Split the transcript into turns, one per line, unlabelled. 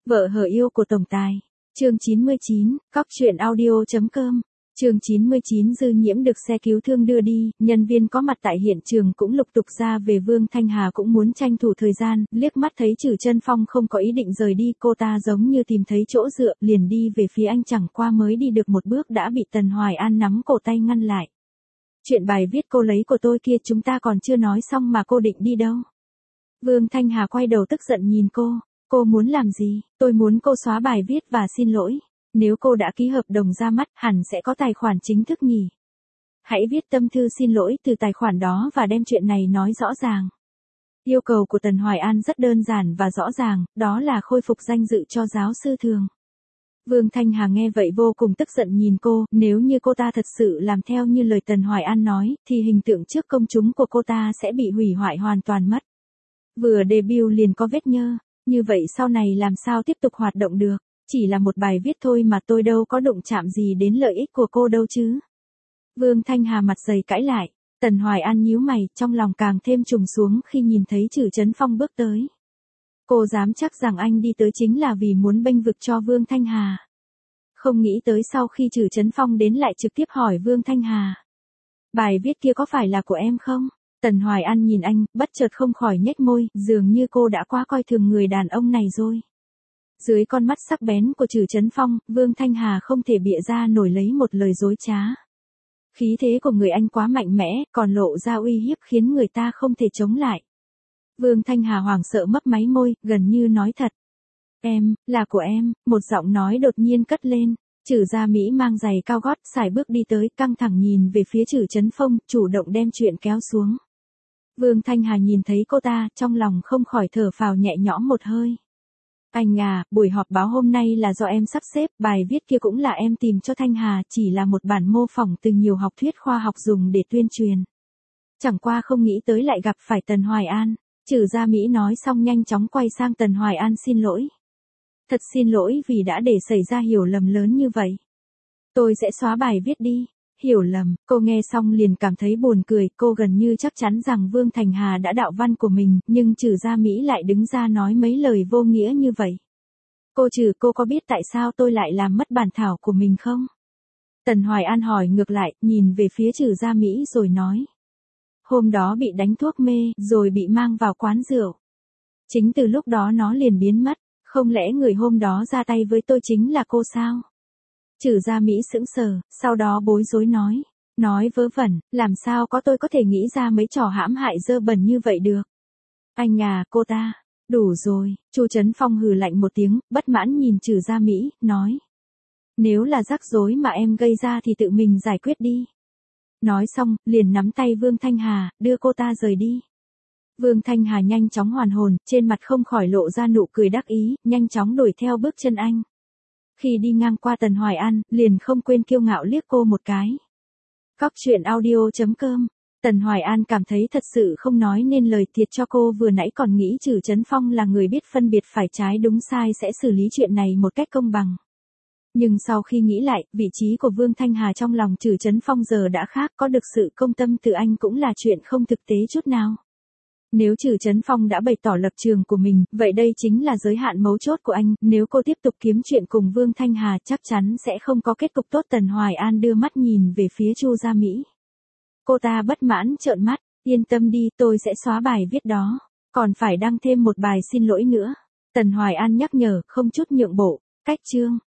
Vợ hờ yêu của tổng tài. Chương 99, cóc truyện audio.com. Chương 99 Dư Nhiễm được xe cứu thương đưa đi, nhân viên có mặt tại hiện trường cũng lục tục ra về. Vương Thanh Hà cũng muốn tranh thủ thời gian, liếc mắt thấy Trử Chân Phong không có ý định rời đi, cô ta giống như tìm thấy chỗ dựa, liền đi về phía anh, chẳng qua mới đi được một bước đã bị Tần Hoài An nắm cổ tay ngăn lại. Chuyện bài viết cô lấy của tôi kia chúng ta còn chưa nói xong mà cô định đi đâu? Vương Thanh Hà quay đầu tức giận nhìn cô muốn làm gì? Tôi muốn cô xóa bài viết và xin lỗi. Nếu cô đã ký hợp đồng ra mắt hẳn sẽ có tài khoản chính thức nhỉ. Hãy viết tâm thư xin lỗi từ tài khoản đó và đem chuyện này nói rõ ràng. Yêu cầu của Tần Hoài An rất đơn giản và rõ ràng, đó là khôi phục danh dự cho giáo sư Thường. Vương Thanh Hà nghe vậy vô cùng tức giận nhìn cô, nếu như cô ta thật sự làm theo như lời Tần Hoài An nói, thì hình tượng trước công chúng của cô ta sẽ bị hủy hoại hoàn toàn mất. Vừa debut liền có vết nhơ, như vậy sau này làm sao tiếp tục hoạt động được? Chỉ là một bài viết thôi mà tôi đâu có đụng chạm gì đến lợi ích của cô đâu chứ. Vương Thanh Hà mặt dày cãi lại, Tần Hoài An nhíu mày, trong lòng càng thêm trùng xuống khi nhìn thấy Trử Chân Phong bước tới. Cô dám chắc rằng anh đi tới chính là vì muốn bênh vực cho Vương Thanh Hà. Không nghĩ tới sau khi Trử Chân Phong đến lại trực tiếp hỏi Vương Thanh Hà. Bài viết kia có phải là của em không? Tần Hoài An nhìn anh, bất chợt không khỏi nhếch môi, dường như cô đã quá coi thường người đàn ông này rồi. Dưới con mắt sắc bén của Trử Chân Phong, Vương Thanh Hà không thể bịa ra nổi lấy một lời dối trá. Khí thế của người anh quá mạnh mẽ, còn lộ ra uy hiếp khiến người ta không thể chống lại. Vương Thanh Hà hoảng sợ mấp máy môi, gần như nói thật. Em, là của em, một giọng nói đột nhiên cất lên. Trử Gia Mỹ mang giày cao gót, sải bước đi tới, căng thẳng nhìn về phía Trử Chân Phong, chủ động đem chuyện kéo xuống. Vương Thanh Hà nhìn thấy cô ta, trong lòng không khỏi thở phào nhẹ nhõm một hơi. Anh à, buổi họp báo hôm nay là do em sắp xếp, bài viết kia cũng là em tìm cho Thanh Hà, chỉ là một bản mô phỏng từ nhiều học thuyết khoa học dùng để tuyên truyền. Chẳng qua không nghĩ tới lại gặp phải Tần Hoài An. Trử Gia Mỹ nói xong nhanh chóng quay sang Tần Hoài An xin lỗi. Thật xin lỗi vì đã để xảy ra hiểu lầm lớn như vậy. Tôi sẽ xóa bài viết đi. Hiểu lầm, cô nghe xong liền cảm thấy buồn cười, cô gần như chắc chắn rằng Vương Thanh Hà đã đạo văn của mình, nhưng Trử Gia Mỹ lại đứng ra nói mấy lời vô nghĩa như vậy. Cô có biết tại sao tôi lại làm mất bản thảo của mình không? Tần Hoài An hỏi ngược lại, nhìn về phía Trử Gia Mỹ rồi nói. Hôm đó bị đánh thuốc mê, rồi bị mang vào quán rượu. Chính từ lúc đó nó liền biến mất, không lẽ người hôm đó ra tay với tôi chính là cô sao? Trử Gia Mỹ sững sờ, sau đó bối rối nói vớ vẩn, làm sao tôi có thể nghĩ ra mấy trò hãm hại dơ bẩn như vậy được. Anh à, cô ta, đủ rồi. Chu Trấn Phong hừ lạnh một tiếng, bất mãn nhìn Trử Gia Mỹ, nói. Nếu là rắc rối mà em gây ra thì tự mình giải quyết đi. Nói xong, liền nắm tay Vương Thanh Hà, đưa cô ta rời đi. Vương Thanh Hà nhanh chóng hoàn hồn, trên mặt không khỏi lộ ra nụ cười đắc ý, nhanh chóng đuổi theo bước chân anh. Khi đi ngang qua Tần Hoài An, liền không quên kiêu ngạo liếc cô một cái. Cóc truyện audio.com. Tần Hoài An cảm thấy thật sự không nói nên lời, thiệt cho cô vừa nãy còn nghĩ Trử Chân Phong là người biết phân biệt phải trái đúng sai sẽ xử lý chuyện này một cách công bằng. Nhưng sau khi nghĩ lại, vị trí của Vương Thanh Hà trong lòng Trử Chân Phong giờ đã khác, có được sự công tâm từ anh cũng là chuyện không thực tế chút nào. Nếu Trử Chân Phong đã bày tỏ lập trường của mình, vậy đây chính là giới hạn mấu chốt của anh, nếu cô tiếp tục kiếm chuyện cùng Vương Thanh Hà chắc chắn sẽ không có kết cục tốt. Tần Hoài An đưa mắt nhìn về phía Chu Gia Mỹ. Cô ta bất mãn trợn mắt, yên tâm đi, tôi sẽ xóa bài viết đó, còn phải đăng thêm một bài xin lỗi nữa. Tần Hoài An nhắc nhở, không chút nhượng bộ, cách chương.